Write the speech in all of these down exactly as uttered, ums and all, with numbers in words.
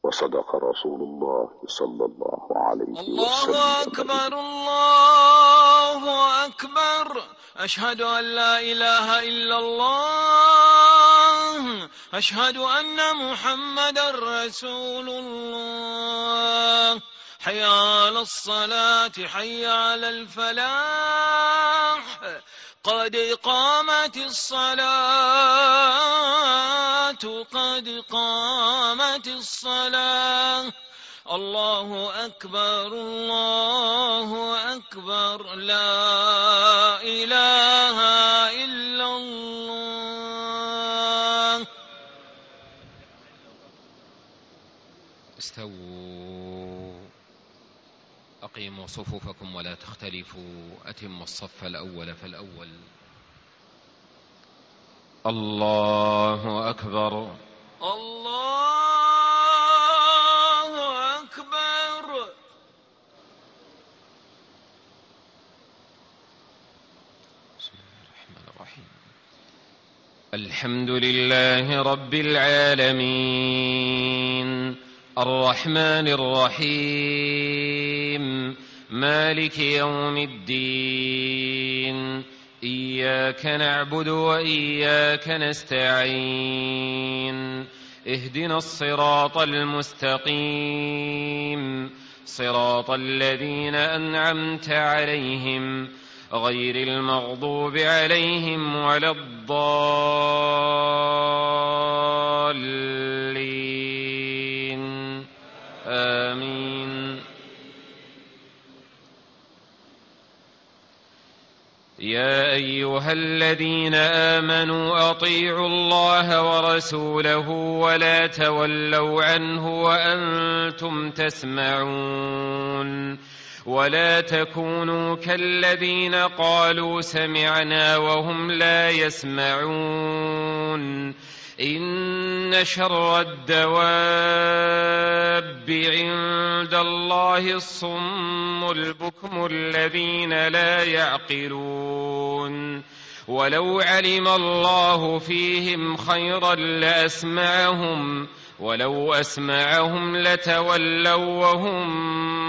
وصدق رسول الله صلى الله عليه الله وسلم. الله أكبر الله أكبر. أشهد أن لا إله إلا الله. أشهد أن محمدا رسول الله. حي على الصلاة حي على الفلاح. قد قامت الصلاة قد قامت الصلاة. الله أكبر الله أكبر. لا إله إلا الله. استووا أقيموا صفوفكم ولا تختلفوا. أتموا الصف الأول فالأول. الله أكبر الله أكبر. بسم الله الرحمن الرحيم. الحمد لله رب العالمين الرحمن الرحيم مالك يوم الدين. إياك نعبد وإياك نستعين. اهدنا الصراط المستقيم صراط الذين أنعمت عليهم غير المغضوب عليهم ولا الضالين. آمين. يا أيها الذين آمنوا أطيعوا الله ورسوله ولا تولوا عنه وأنتم تسمعون. ولا تكونوا كالذين قالوا سمعنا وهم لا يسمعون. إن شر الدواب عند الله الصم البكم الذين لا يعقلون. ولو علم الله فيهم خيرا لأسمعهم ولو أسمعهم لتولوا وهم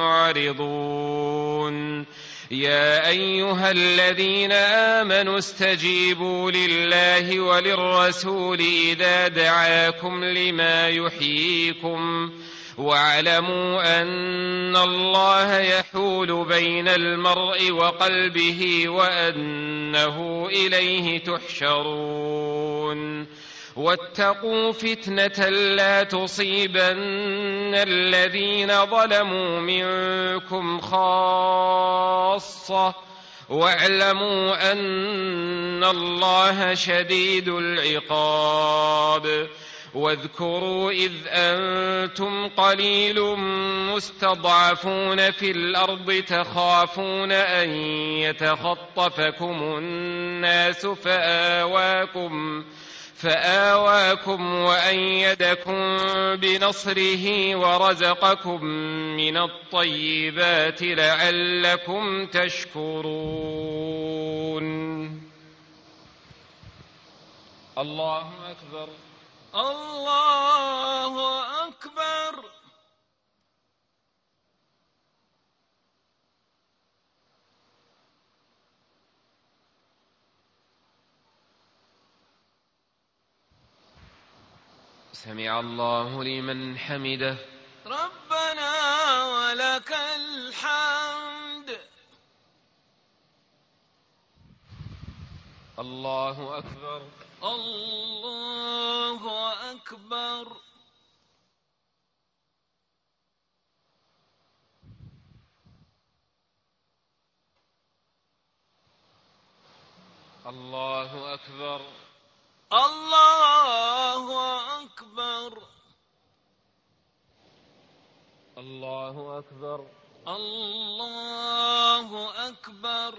معرضون. يا أيها الذين آمنوا استجيبوا لله وللرسول إذا دعاكم لما يحييكم واعلموا أن الله يحول بين المرء وقلبه وأنه إليه تحشرون. واتقوا فتنة لا تصيبن الذين ظلموا منكم خاصة واعلموا أن الله شديد العقاب. واذكروا إذ أنتم قليل مستضعفون في الأرض تخافون أن يتخطفكم الناس فآواكم فآواكم وأيدكم بنصره ورزقكم من الطيبات لعلكم تشكرون. الله أكبر الله أكبر. سمع الله لمن حمده. ربنا ولك الحمد. الله أكبر الله أكبر. الله أكبر الله أكبر. الله أكبر الله أكبر.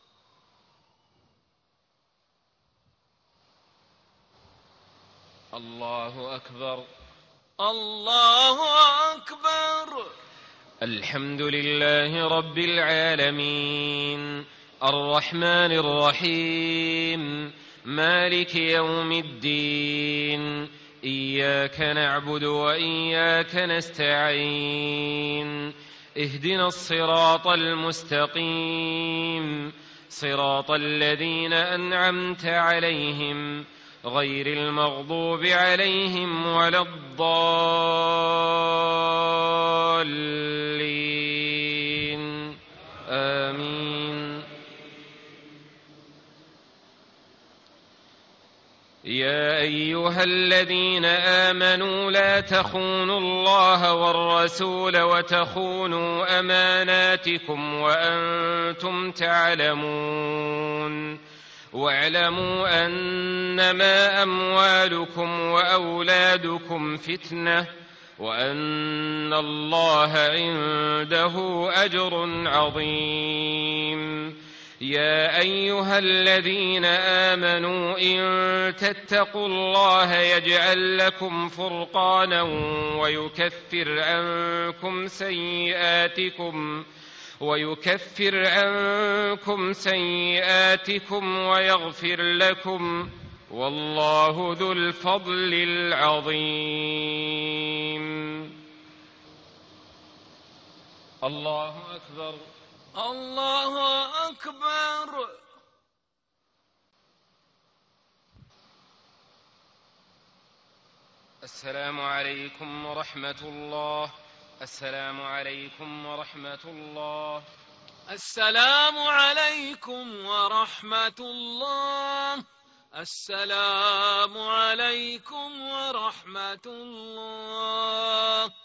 الله أكبر الله أكبر. الحمد لله رب العالمين الرحمن الرحيم مالك يوم الدين. إياك نعبد وإياك نستعين اهدنا الصراط المستقيم صراط الذين أنعمت عليهم غير المغضوب عليهم ولا الضالين آمين. يا أيها الذين آمنوا لا تخونوا الله والرسول وتخونوا أماناتكم وأنتم تعلمون واعلموا أنما أموالكم وأولادكم فتنة وأن الله عنده أجر عظيم. يا أيها الذين آمنوا إن تتقوا الله يجعل لكم فرقانا ويكفر عنكم سيئاتكم ويكفر عنكم سيئاتكم ويغفر لكم والله ذو الفضل العظيم. الله أكبر. الله أكبر. السلام عليكم ورحمة الله. السلام عليكم ورحمة الله. السلام عليكم ورحمة الله. السلام عليكم ورحمة الله.